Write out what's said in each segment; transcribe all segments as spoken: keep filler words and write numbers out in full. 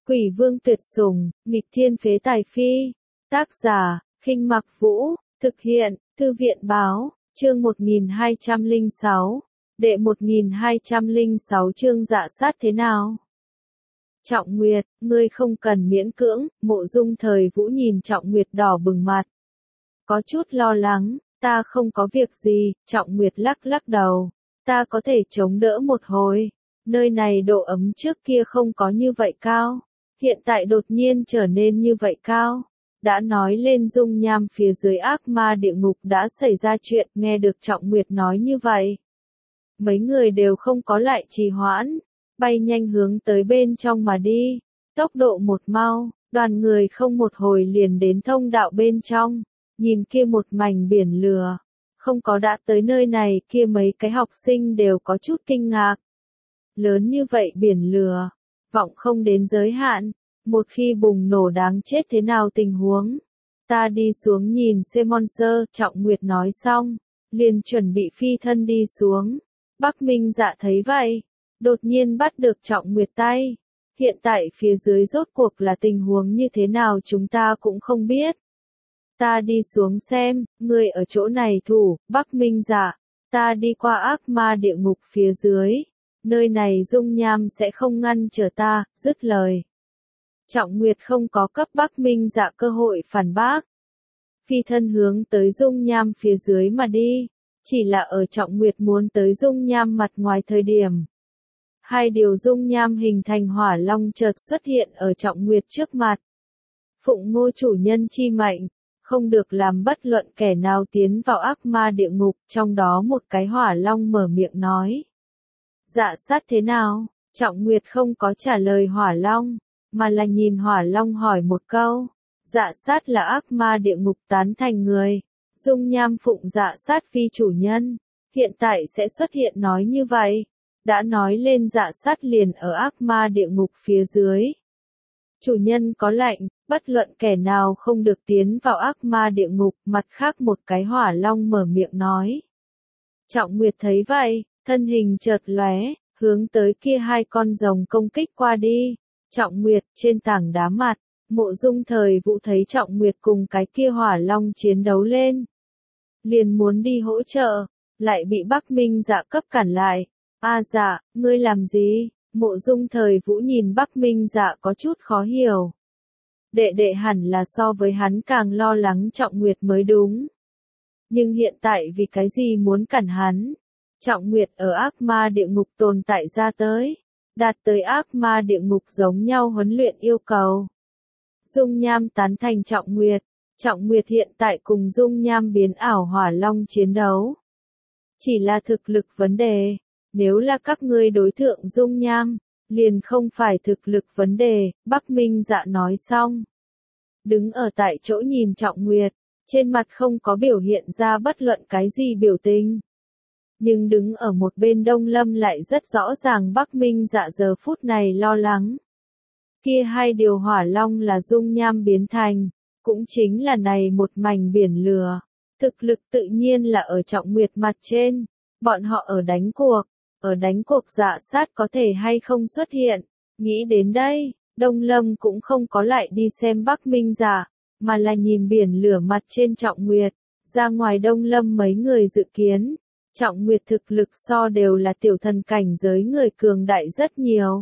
Quỷ vương tuyệt sủng, nghịch thiên phế tài phi. Tác giả, Khinh Mặc Vũ, thực hiện, Thư viện báo, chương một nghìn hai trăm lẻ sáu, đệ một nghìn hai trăm lẻ sáu chương dạ sát thế nào? Trọng Nguyệt, ngươi không cần miễn cưỡng, Mộ Dung Thời Vũ nhìn Trọng Nguyệt đỏ bừng mặt. Có chút lo lắng, ta không có việc gì, Trọng Nguyệt lắc lắc đầu, ta có thể chống đỡ một hồi. Nơi này độ ấm trước kia không có như vậy cao, hiện tại đột nhiên trở nên như vậy cao. Đã nói lên dung nham phía dưới ác ma địa ngục đã xảy ra chuyện, nghe được Trọng Nguyệt nói như vậy. Mấy người đều không có lại trì hoãn, bay nhanh hướng tới bên trong mà đi, tốc độ một mau, đoàn người không một hồi liền đến thông đạo bên trong, nhìn kia một mảnh biển lửa. Không có đã tới nơi này kia mấy cái học sinh đều có chút kinh ngạc. Lớn như vậy biển lửa, vọng không đến giới hạn, một khi bùng nổ đáng chết thế nào tình huống. Ta đi xuống nhìn xem monster, Trọng Nguyệt nói xong, liền chuẩn bị phi thân đi xuống. Bắc Minh Dạ thấy vậy, đột nhiên bắt được Trọng Nguyệt tay. Hiện tại phía dưới rốt cuộc là tình huống như thế nào chúng ta cũng không biết. Ta đi xuống xem, ngươi ở chỗ này thủ, Bắc Minh Dạ, ta đi qua ác ma địa ngục phía dưới. Nơi này dung nham sẽ không ngăn trở ta, dứt lời. Trọng Nguyệt không có cấp Bắc Minh Dạ cơ hội phản bác. Phi thân hướng tới dung nham phía dưới mà đi, chỉ là ở Trọng Nguyệt muốn tới dung nham mặt ngoài thời điểm. Hai điều dung nham hình thành hỏa long chợt xuất hiện ở Trọng Nguyệt trước mặt. Phụng Ngô chủ nhân chi mệnh, không được làm bất luận kẻ nào tiến vào ác ma địa ngục, trong đó một cái hỏa long mở miệng nói. Dạ sát thế nào? Trọng Nguyệt không có trả lời hỏa long, mà là nhìn hỏa long hỏi một câu. Dạ sát là ác ma địa ngục tán thành người. Dung nham phụng dạ sát phi chủ nhân. Hiện tại sẽ xuất hiện nói như vậy. Đã nói lên dạ sát liền ở ác ma địa ngục phía dưới. Chủ nhân có lệnh, bất luận kẻ nào không được tiến vào ác ma địa ngục. Mặt khác một cái hỏa long mở miệng nói. Trọng Nguyệt thấy vậy, thân hình chợt lóe, hướng tới kia hai con rồng công kích qua đi. Trọng Nguyệt, trên tảng đá mặt, Mộ Dung Thời Vũ thấy Trọng Nguyệt cùng cái kia hỏa long chiến đấu lên. Liền muốn đi hỗ trợ, lại bị Bắc Minh Dạ cấp cản lại. A dạ, ngươi làm gì? Mộ Dung Thời Vũ nhìn Bắc Minh Dạ có chút khó hiểu. Đệ đệ hẳn là so với hắn càng lo lắng Trọng Nguyệt mới đúng. Nhưng hiện tại vì cái gì muốn cản hắn? Trọng Nguyệt ở ác ma địa ngục tồn tại ra tới, đạt tới ác ma địa ngục giống nhau huấn luyện yêu cầu. Dung nham tán thành Trọng Nguyệt, Trọng Nguyệt hiện tại cùng dung nham biến ảo hỏa long chiến đấu. Chỉ là thực lực vấn đề, nếu là các ngươi đối thượng dung nham, liền không phải thực lực vấn đề, Bắc Minh Dạ nói xong. Đứng ở tại chỗ nhìn Trọng Nguyệt, trên mặt không có biểu hiện ra bất luận cái gì biểu tình. Nhưng đứng ở một bên Đông Lâm lại rất rõ ràng Bắc Minh Dạ giờ phút này lo lắng. Kia hai điều hỏa long là dung nham biến thành, cũng chính là này một mảnh biển lửa. Thực lực tự nhiên là ở Trọng Nguyệt mặt trên, bọn họ ở đánh cuộc, ở đánh cuộc dạ sát có thể hay không xuất hiện. Nghĩ đến đây, Đông Lâm cũng không có lại đi xem Bắc Minh Dạ, mà là nhìn biển lửa mặt trên Trọng Nguyệt, ra ngoài Đông Lâm mấy người dự kiến. Trọng Nguyệt thực lực so đều là tiểu thần cảnh giới người cường đại rất nhiều.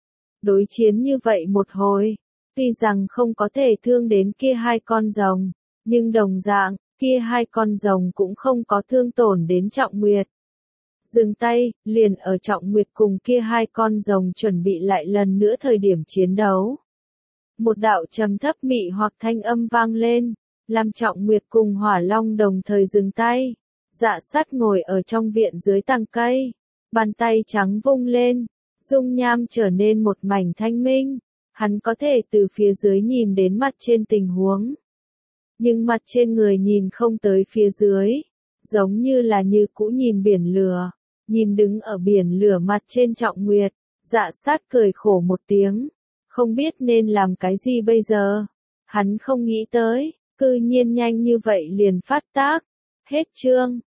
Đối chiến như vậy một hồi, tuy rằng không có thể thương đến kia hai con rồng, nhưng đồng dạng, kia hai con rồng cũng không có thương tổn đến Trọng Nguyệt. Dừng tay, liền ở Trọng Nguyệt cùng kia hai con rồng chuẩn bị lại lần nữa thời điểm chiến đấu. Một đạo trầm thấp mị hoặc thanh âm vang lên, làm Trọng Nguyệt cùng hỏa long đồng thời dừng tay. Dạ sát ngồi ở trong viện dưới tàng cây, bàn tay trắng vung lên, dung nham trở nên một mảnh thanh minh, hắn có thể từ phía dưới nhìn đến mặt trên tình huống. Nhưng mặt trên người nhìn không tới phía dưới, giống như là như cũ nhìn biển lửa, nhìn đứng ở biển lửa mặt trên Trọng Nguyệt, dạ sát cười khổ một tiếng, không biết nên làm cái gì bây giờ. Hắn không nghĩ tới, cư nhiên nhanh như vậy liền phát tác, hết chương.